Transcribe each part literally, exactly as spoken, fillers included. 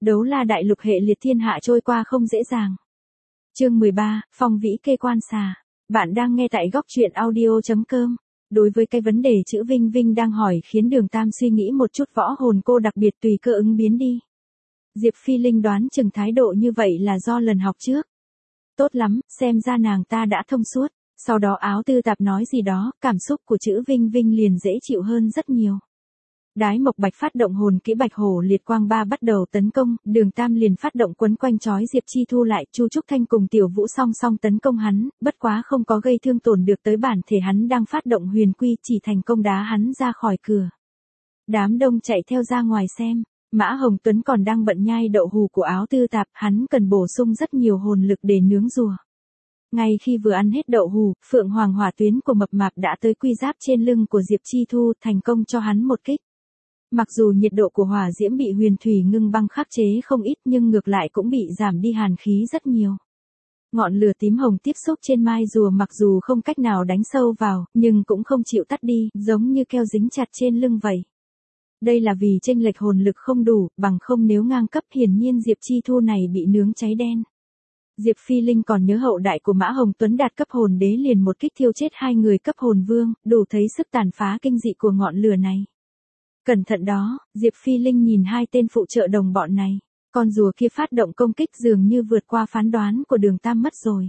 Đấu la đại lục hệ liệt thiên hạ trôi qua không dễ dàng. Chương mười ba, phong vĩ kê quan xà. Bạn đang nghe tại góc truyện audio chấm com. Đối với cái vấn đề chữ Vinh Vinh đang hỏi khiến Đường Tam suy nghĩ một chút, võ hồn cô đặc biệt tùy cơ ứng biến đi. Diệp Phi Linh đoán chừng thái độ như vậy là do lần học trước. Tốt lắm, xem ra nàng ta đã thông suốt. Sau đó Áo Tư Tạp nói gì đó, cảm xúc của chữ Vinh Vinh liền dễ chịu hơn rất nhiều. Đái Mộc Bạch phát động hồn kỹ Bạch Hổ Liệt Quang ba bắt đầu tấn công, Đường Tam liền phát động quấn quanh chói Diệp Chi Thu lại, Chu Trúc Thanh cùng Tiểu Vũ song song tấn công hắn, bất quá không có gây thương tổn được tới bản thể hắn đang phát động huyền quy, chỉ thành công đá hắn ra khỏi cửa. Đám đông chạy theo ra ngoài xem, Mã Hồng Tuấn còn đang bận nhai đậu hù của Áo Tư Tạp, hắn cần bổ sung rất nhiều hồn lực để nướng rùa. Ngay khi vừa ăn hết đậu hù, Phượng Hoàng Hỏa Tuyến của Mập Mạp đã tới quy giáp trên lưng của Diệp Chi Thu, thành công cho hắn một kích. Mặc dù nhiệt độ của hỏa diễm bị huyền thủy ngưng băng khắc chế không ít, nhưng ngược lại cũng bị giảm đi hàn khí rất nhiều. Ngọn lửa tím hồng tiếp xúc trên mai rùa mặc dù không cách nào đánh sâu vào, nhưng cũng không chịu tắt đi, giống như keo dính chặt trên lưng vậy. Đây là vì chênh lệch hồn lực không đủ, bằng không nếu ngang cấp hiển nhiên Diệp Chi Thu này bị nướng cháy đen. Diệp Phi Linh còn nhớ hậu đại của Mã Hồng Tuấn đạt cấp hồn đế liền một kích thiêu chết hai người cấp hồn vương, đủ thấy sức tàn phá kinh dị của ngọn lửa này. Cẩn thận đó, Diệp Phi Linh nhìn hai tên phụ trợ đồng bọn này, con rùa kia phát động công kích dường như vượt qua phán đoán của Đường Tam mất rồi.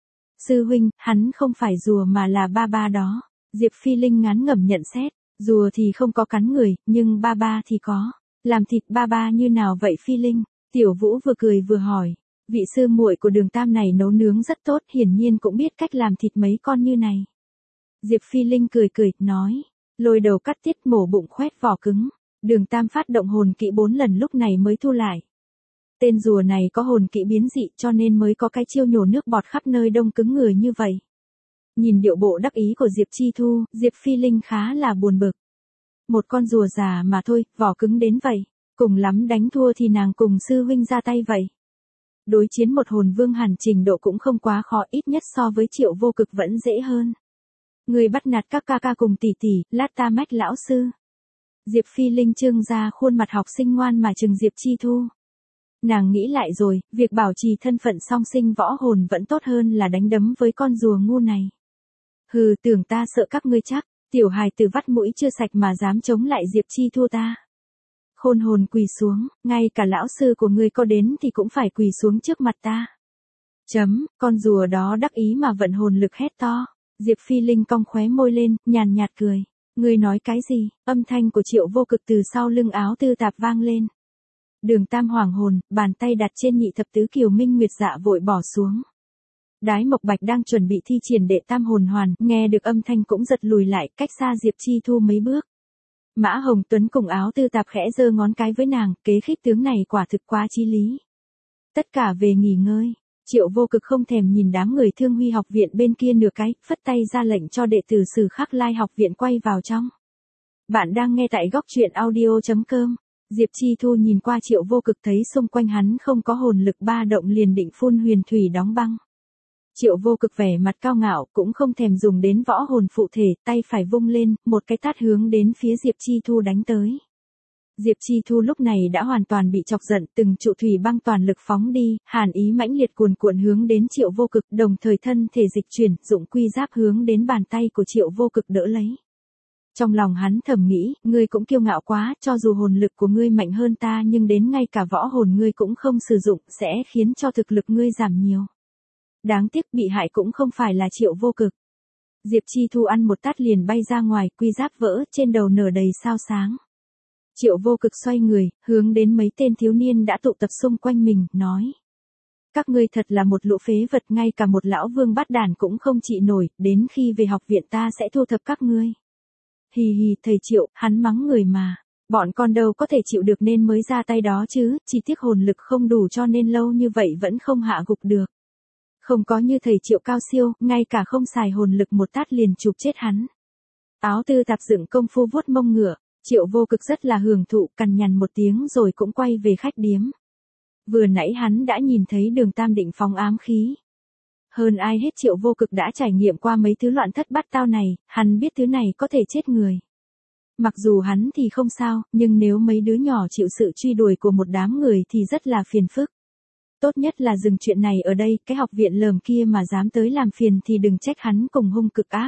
Sư huynh, hắn không phải rùa mà là ba ba đó. Diệp Phi Linh ngán ngẩm nhận xét, rùa thì không có cắn người, nhưng ba ba thì có. Làm thịt ba ba như nào vậy Phi Linh? Tiểu Vũ vừa cười vừa hỏi. Vị sư muội của Đường Tam này nấu nướng rất tốt, hiển nhiên cũng biết cách làm thịt mấy con như này. Diệp Phi Linh cười cười, nói. Lôi đầu cắt tiết mổ bụng khoét vỏ cứng. Đường Tam phát động hồn kỹ bốn lần lúc này mới thu lại. Tên rùa này có hồn kỹ biến dị cho nên mới có cái chiêu nhổ nước bọt khắp nơi đông cứng người như vậy. Nhìn điệu bộ đắc ý của Diệp Chi Thu, Diệp Phi Linh khá là buồn bực. Một con rùa già mà thôi, vỏ cứng đến vậy. Cùng lắm đánh thua thì nàng cùng sư huynh ra tay vậy. Đối chiến một hồn vương hẳn trình độ cũng không quá khó, ít nhất so với Triệu Vô Cực vẫn dễ hơn. Người bắt nạt các ca ca cùng tỷ tỷ, lát ta mách lão sư. Diệp Phi Linh trương ra khuôn mặt học sinh ngoan mà trừng Diệp Chi Thu. Nàng nghĩ lại rồi, việc bảo trì thân phận song sinh võ hồn vẫn tốt hơn là đánh đấm với con rùa ngu này. Hừ, tưởng ta sợ các ngươi chắc, tiểu hài tử vắt mũi chưa sạch mà dám chống lại Diệp Chi Thu ta. Khôn hồn quỳ xuống, ngay cả lão sư của ngươi có đến thì cũng phải quỳ xuống trước mặt ta. Chấm, con rùa đó đắc ý mà vận hồn lực hét to. Diệp Phi Linh cong khóe môi lên, nhàn nhạt cười. Ngươi nói cái gì? Âm thanh của Triệu Vô Cực từ sau lưng Áo Tư Tạp vang lên. Đường Tam hoàng hồn, bàn tay đặt trên nhị thập tứ kiều minh nguyệt dạ vội bỏ xuống. Đái Mộc Bạch đang chuẩn bị thi triển đệ tam hồn hoàn, nghe được âm thanh cũng giật lùi lại, cách xa Diệp Chi Thu mấy bước. Mã Hồng Tuấn cùng Áo Tư Tạp khẽ giơ ngón cái với nàng, kế khích tướng này quả thực quá chí lý. Tất cả về nghỉ ngơi. Triệu Vô Cực không thèm nhìn đám người Thương Huy học viện bên kia nửa cái, phất tay ra lệnh cho đệ tử Sử Khắc Lai học viện quay vào trong. Bạn đang nghe tại góc truyện audio chấm com. Diệp Chi Thu nhìn qua Triệu Vô Cực thấy xung quanh hắn không có hồn lực ba động liền định phun huyền thủy đóng băng. Triệu Vô Cực vẻ mặt cao ngạo cũng không thèm dùng đến võ hồn phụ thể, tay phải vung lên, một cái tát hướng đến phía Diệp Chi Thu đánh tới. Diệp Chi Thu lúc này đã hoàn toàn bị chọc giận, từng trụ thủy băng toàn lực phóng đi, hàn ý mãnh liệt cuồn cuộn hướng đến Triệu Vô Cực, đồng thời thân thể dịch chuyển, dụng quy giáp hướng đến bàn tay của Triệu Vô Cực đỡ lấy. Trong lòng hắn thầm nghĩ, ngươi cũng kiêu ngạo quá, cho dù hồn lực của ngươi mạnh hơn ta nhưng đến ngay cả võ hồn ngươi cũng không sử dụng, sẽ khiến cho thực lực ngươi giảm nhiều. Đáng tiếc bị hại cũng không phải là Triệu Vô Cực. Diệp Chi Thu ăn một tát liền bay ra ngoài, quy giáp vỡ, trên đầu nở đầy sao sáng. Triệu Vô Cực xoay người, hướng đến mấy tên thiếu niên đã tụ tập xung quanh mình, nói. Các ngươi thật là một lũ phế vật, ngay cả một lão vương bát đàn cũng không trị nổi, đến khi về học viện ta sẽ thu thập các ngươi. Hì hì, thầy Triệu, hắn mắng người mà. Bọn con đâu có thể chịu được nên mới ra tay đó chứ, chỉ tiếc hồn lực không đủ cho nên lâu như vậy vẫn không hạ gục được. Không có như thầy Triệu cao siêu, ngay cả không xài hồn lực một tát liền chụp chết hắn. Áo Tư Tạp dựng công phu vuốt mông ngựa. Triệu Vô Cực rất là hưởng thụ, cằn nhằn một tiếng rồi cũng quay về khách điếm. Vừa nãy hắn đã nhìn thấy Đường Tam định phóng ám khí. Hơn ai hết Triệu Vô Cực đã trải nghiệm qua mấy thứ loạn thất bát tao này, hắn biết thứ này có thể chết người. Mặc dù hắn thì không sao, nhưng nếu mấy đứa nhỏ chịu sự truy đuổi của một đám người thì rất là phiền phức. Tốt nhất là dừng chuyện này ở đây, cái học viện lờm kia mà dám tới làm phiền thì đừng trách hắn cùng hung cực ác.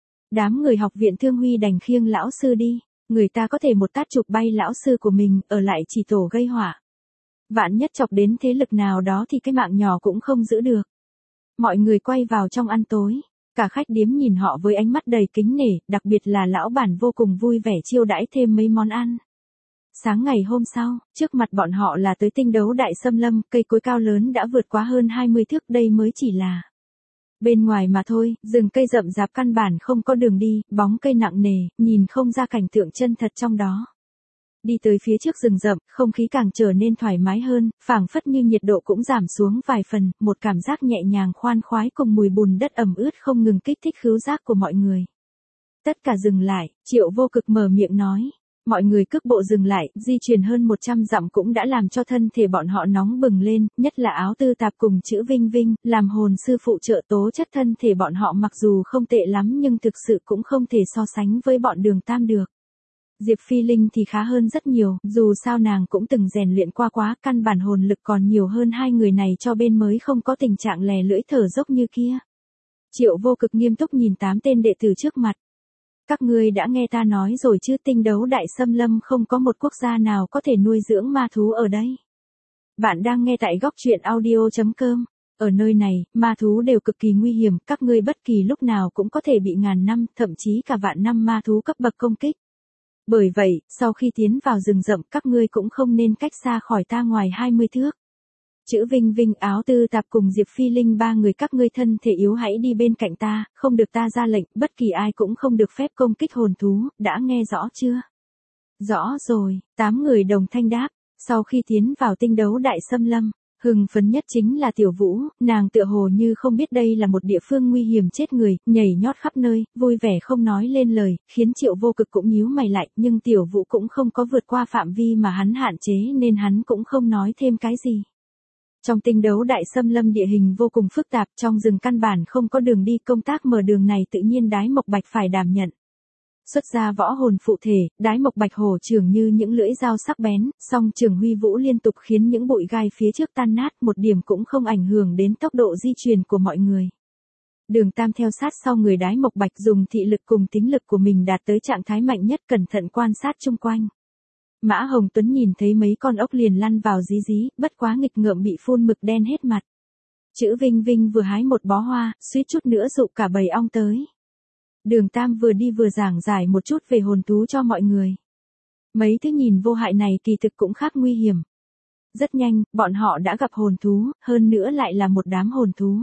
Đám người học viện Thương Huy đành khiêng lão sư đi, người ta có thể một tát chụp bay lão sư của mình, ở lại chỉ tổ gây họa. Vạn nhất chọc đến thế lực nào đó thì cái mạng nhỏ cũng không giữ được. Mọi người quay vào trong ăn tối, cả khách điếm nhìn họ với ánh mắt đầy kính nể, đặc biệt là lão bản vô cùng vui vẻ chiêu đãi thêm mấy món ăn. Sáng ngày hôm sau, trước mặt bọn họ là tới tinh đấu đại xâm lâm, cây cối cao lớn đã vượt quá hơn hai mươi thước, đây mới chỉ là bên ngoài mà thôi, rừng cây rậm rạp căn bản không có đường đi, bóng cây nặng nề, nhìn không ra cảnh tượng chân thật trong đó. Đi tới phía trước rừng rậm, không khí càng trở nên thoải mái hơn, phảng phất như nhiệt độ cũng giảm xuống vài phần, một cảm giác nhẹ nhàng khoan khoái cùng mùi bùn đất ẩm ướt không ngừng kích thích khứu giác của mọi người. Tất cả dừng lại, Triệu Vô Cực mở miệng nói. Mọi người cước bộ dừng lại, di chuyển hơn một trăm dặm cũng đã làm cho thân thể bọn họ nóng bừng lên, nhất là áo tư tạp cùng chữ Vinh Vinh, làm hồn sư phụ trợ tố chất thân thể bọn họ mặc dù không tệ lắm nhưng thực sự cũng không thể so sánh với bọn Đường Tam được. Diệp Phi Linh thì khá hơn rất nhiều, dù sao nàng cũng từng rèn luyện qua quá, căn bản hồn lực còn nhiều hơn hai người này cho bên mới không có tình trạng lè lưỡi thở dốc như kia. Triệu Vô Cực nghiêm túc nhìn tám tên đệ tử trước mặt. Các ngươi đã nghe ta nói rồi chứ, tinh đấu đại xâm lâm không có một quốc gia nào có thể nuôi dưỡng ma thú ở đây. Bạn đang nghe tại góc truyện audio chấm com. Ở nơi này, ma thú đều cực kỳ nguy hiểm, các ngươi bất kỳ lúc nào cũng có thể bị ngàn năm, thậm chí cả vạn năm ma thú cấp bậc công kích. Bởi vậy, sau khi tiến vào rừng rậm, các ngươi cũng không nên cách xa khỏi ta ngoài hai mươi thước. Chữ Vinh Vinh, áo tư tạp cùng Diệp Phi Linh ba người các ngươi thân thể yếu hãy đi bên cạnh ta, không được ta ra lệnh, bất kỳ ai cũng không được phép công kích hồn thú, đã nghe rõ chưa? Rõ rồi, tám người đồng thanh đáp, sau khi tiến vào tinh đấu đại xâm lâm, hưng phấn nhất chính là Tiểu Vũ, nàng tựa hồ như không biết đây là một địa phương nguy hiểm chết người, nhảy nhót khắp nơi, vui vẻ không nói lên lời, khiến Triệu Vô Cực cũng nhíu mày lại, nhưng Tiểu Vũ cũng không có vượt qua phạm vi mà hắn hạn chế nên hắn cũng không nói thêm cái gì. Trong tinh đấu đại xâm lâm địa hình vô cùng phức tạp, trong rừng căn bản không có đường đi, công tác mở đường này tự nhiên Đái Mộc Bạch phải đảm nhận. Xuất ra võ hồn phụ thể, Đái Mộc Bạch hổ trường như những lưỡi dao sắc bén, song trường huy vũ liên tục khiến những bụi gai phía trước tan nát, một điểm cũng không ảnh hưởng đến tốc độ di chuyển của mọi người. Đường Tam theo sát sau người Đái Mộc Bạch, dùng thị lực cùng tính lực của mình đạt tới trạng thái mạnh nhất, cẩn thận quan sát chung quanh. Mã Hồng Tuấn nhìn thấy mấy con ốc liền lăn vào dí dí, bất quá nghịch ngợm bị phun mực đen hết mặt. Chữ Vinh Vinh vừa hái một bó hoa, suýt chút nữa dụ cả bầy ong tới. Đường Tam vừa đi vừa giảng giải một chút về hồn thú cho mọi người. Mấy thứ nhìn vô hại này kỳ thực cũng khác nguy hiểm. Rất nhanh, bọn họ đã gặp hồn thú, hơn nữa lại là một đám hồn thú.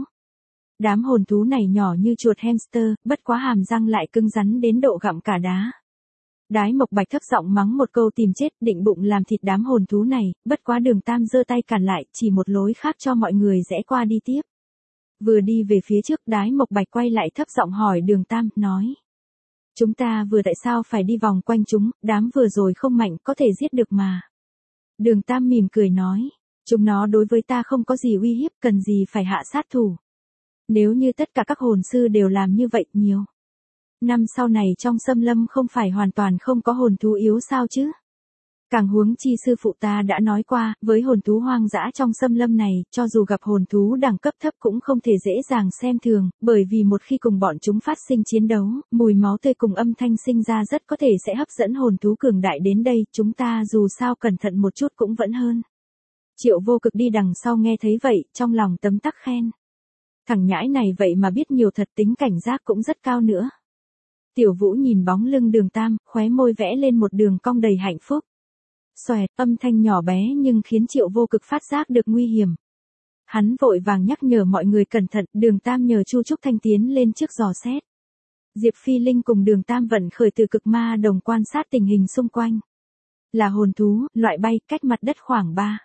Đám hồn thú này nhỏ như chuột hamster, bất quá hàm răng lại cứng rắn đến độ gặm cả đá. Đái Mộc Bạch thấp giọng mắng một câu tìm chết, định bụng làm thịt đám hồn thú này, bất quá Đường Tam giơ tay cản lại, chỉ một lối khác cho mọi người rẽ qua đi tiếp. Vừa đi về phía trước, Đái Mộc Bạch quay lại thấp giọng hỏi Đường Tam, nói. Chúng ta vừa tại sao phải đi vòng quanh chúng, đám vừa rồi không mạnh, có thể giết được mà. Đường Tam mỉm cười nói, chúng nó đối với ta không có gì uy hiếp, cần gì phải hạ sát thủ. Nếu như tất cả các hồn sư đều làm như vậy, nhiều năm sau này trong xâm lâm không phải hoàn toàn không có hồn thú yếu sao chứ? Càng huống chi sư phụ ta đã nói qua, với hồn thú hoang dã trong xâm lâm này, cho dù gặp hồn thú đẳng cấp thấp cũng không thể dễ dàng xem thường, bởi vì một khi cùng bọn chúng phát sinh chiến đấu, mùi máu tươi cùng âm thanh sinh ra rất có thể sẽ hấp dẫn hồn thú cường đại đến đây, chúng ta dù sao cẩn thận một chút cũng vẫn hơn. Triệu Vô Cực đi đằng sau nghe thấy vậy, trong lòng tấm tắc khen. Thằng nhãi này vậy mà biết nhiều thật, tính cảnh giác cũng rất cao nữa. Tiểu Vũ nhìn bóng lưng Đường Tam, khóe môi vẽ lên một đường cong đầy hạnh phúc. Xoẹt, âm thanh nhỏ bé nhưng khiến Triệu Vô Cực phát giác được nguy hiểm. Hắn vội vàng nhắc nhở mọi người cẩn thận, Đường Tam nhờ Chu Trúc Thanh tiến lên trước dò xét. Diệp Phi Linh cùng Đường Tam vận khởi từ cực ma đồng quan sát tình hình xung quanh. Là hồn thú, loại bay, cách mặt đất khoảng ba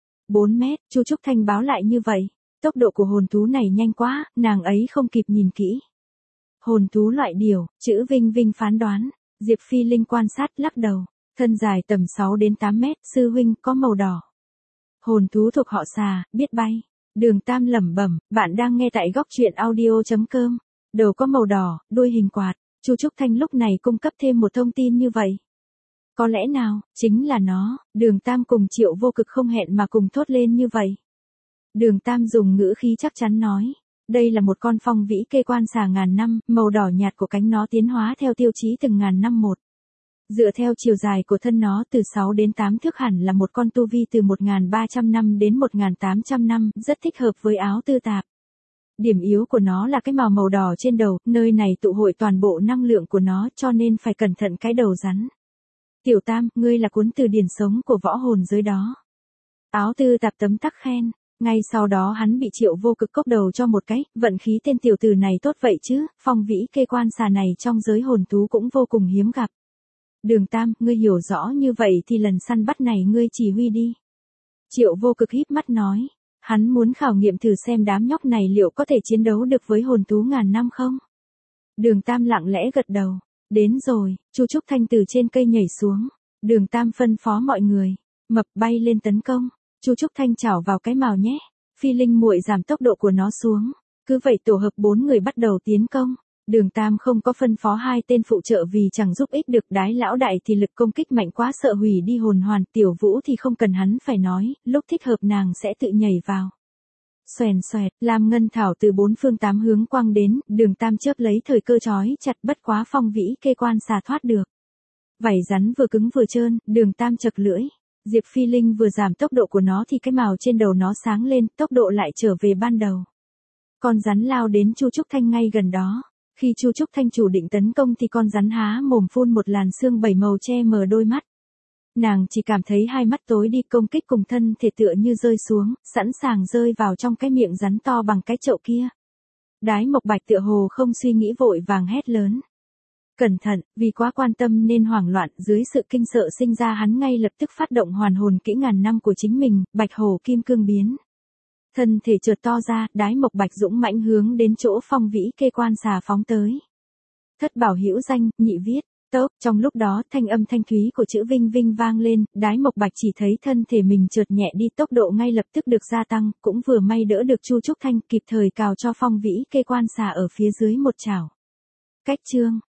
bốn mét, Chu Trúc Thanh báo lại như vậy. Tốc độ của hồn thú này nhanh quá, nàng ấy không kịp nhìn kỹ. Hồn thú loại điểu, chữ Vinh Vinh phán đoán. Diệp Phi Linh quan sát, lắc đầu. Thân dài tầm sáu đến tám mét, sư huynh, có màu đỏ. Hồn thú thuộc họ xà, biết bay. Đường Tam lẩm bẩm, bạn đang nghe tại góc truyện audio chấm com. Đầu có màu đỏ, đuôi hình quạt. Chu Trúc Thanh lúc này cung cấp thêm một thông tin như vậy. Có lẽ nào, chính là nó, Đường Tam cùng Triệu Vô Cực không hẹn mà cùng thốt lên như vậy. Đường Tam dùng ngữ khí chắc chắn nói, đây là một con phong vĩ kê quan xà ngàn năm, màu đỏ nhạt của cánh nó tiến hóa theo tiêu chí từng ngàn năm một. Dựa theo chiều dài của thân nó từ sáu đến tám thước hẳn là một con tu vi từ một nghìn ba trăm năm đến một nghìn tám trăm năm, rất thích hợp với áo tư tạp. Điểm yếu của nó là cái màu màu đỏ trên đầu, nơi này tụ hội toàn bộ năng lượng của nó cho nên phải cẩn thận cái đầu rắn. Tiểu Tam, ngươi là cuốn từ điển sống của võ hồn giới đó. Áo tư tạp tấm tắc khen, ngay sau đó hắn bị Triệu Vô Cực cốc đầu cho một cái, vận khí tên tiểu tử này tốt vậy chứ, phong vĩ kê quan xà này trong giới hồn thú cũng vô cùng hiếm gặp. Đường Tam, ngươi hiểu rõ như vậy thì lần săn bắt này ngươi chỉ huy đi. Triệu Vô Cực híp mắt nói, hắn muốn khảo nghiệm thử xem đám nhóc này liệu có thể chiến đấu được với hồn thú ngàn năm không. Đường Tam lặng lẽ gật đầu, đến rồi, Chu Trúc Thanh từ trên cây nhảy xuống, Đường Tam phân phó mọi người, mập bay lên tấn công, Chu Trúc Thanh chảo vào cái mào nhé, Phi Linh muội giảm tốc độ của nó xuống, cứ vậy tổ hợp bốn người bắt đầu tiến công. Đường Tam không có phân phó hai tên phụ trợ vì chẳng giúp ích được, Đái lão đại thì lực công kích mạnh quá sợ hủy đi hồn hoàn, Tiểu Vũ thì không cần hắn phải nói, lúc thích hợp nàng sẽ tự nhảy vào. Xoèn xoẹt, Lam Ngân Thảo từ bốn phương tám hướng quăng đến, Đường Tam chớp lấy thời cơ chói chặt, bất quá phong vĩ kê quan xà thoát được. Vảy rắn vừa cứng vừa trơn, Đường Tam chật lưỡi. Diệp Phi Linh vừa giảm tốc độ của nó thì cái mào trên đầu nó sáng lên, tốc độ lại trở về ban đầu. Con rắn lao đến Chu Trúc Thanh ngay gần đó. Khi Chu Trúc Thanh chủ định tấn công thì con rắn há mồm phun một làn sương bảy màu che mờ đôi mắt. Nàng chỉ cảm thấy hai mắt tối đi, công kích cùng thân thể tựa như rơi xuống, sẵn sàng rơi vào trong cái miệng rắn to bằng cái chậu kia. Đái Mộc Bạch tựa hồ không suy nghĩ vội vàng hét lớn. Cẩn thận, vì quá quan tâm nên hoảng loạn, dưới sự kinh sợ sinh ra hắn ngay lập tức phát động hoàn hồn kỹ ngàn năm của chính mình, Bạch Hổ Kim Cương biến. Thân thể chợt to ra, Đái Mộc Bạch dũng mãnh hướng đến chỗ phong vĩ kê quan xà phóng tới. Thất bảo hữu danh, nhị viết, tốc, trong lúc đó thanh âm thanh thúy của chữ Vinh Vinh vang lên, Đái Mộc Bạch chỉ thấy thân thể mình chợt nhẹ đi, tốc độ ngay lập tức được gia tăng, cũng vừa may đỡ được Chu Trúc Thanh, kịp thời cào cho phong vĩ kê quan xà ở phía dưới một chảo. Cách chương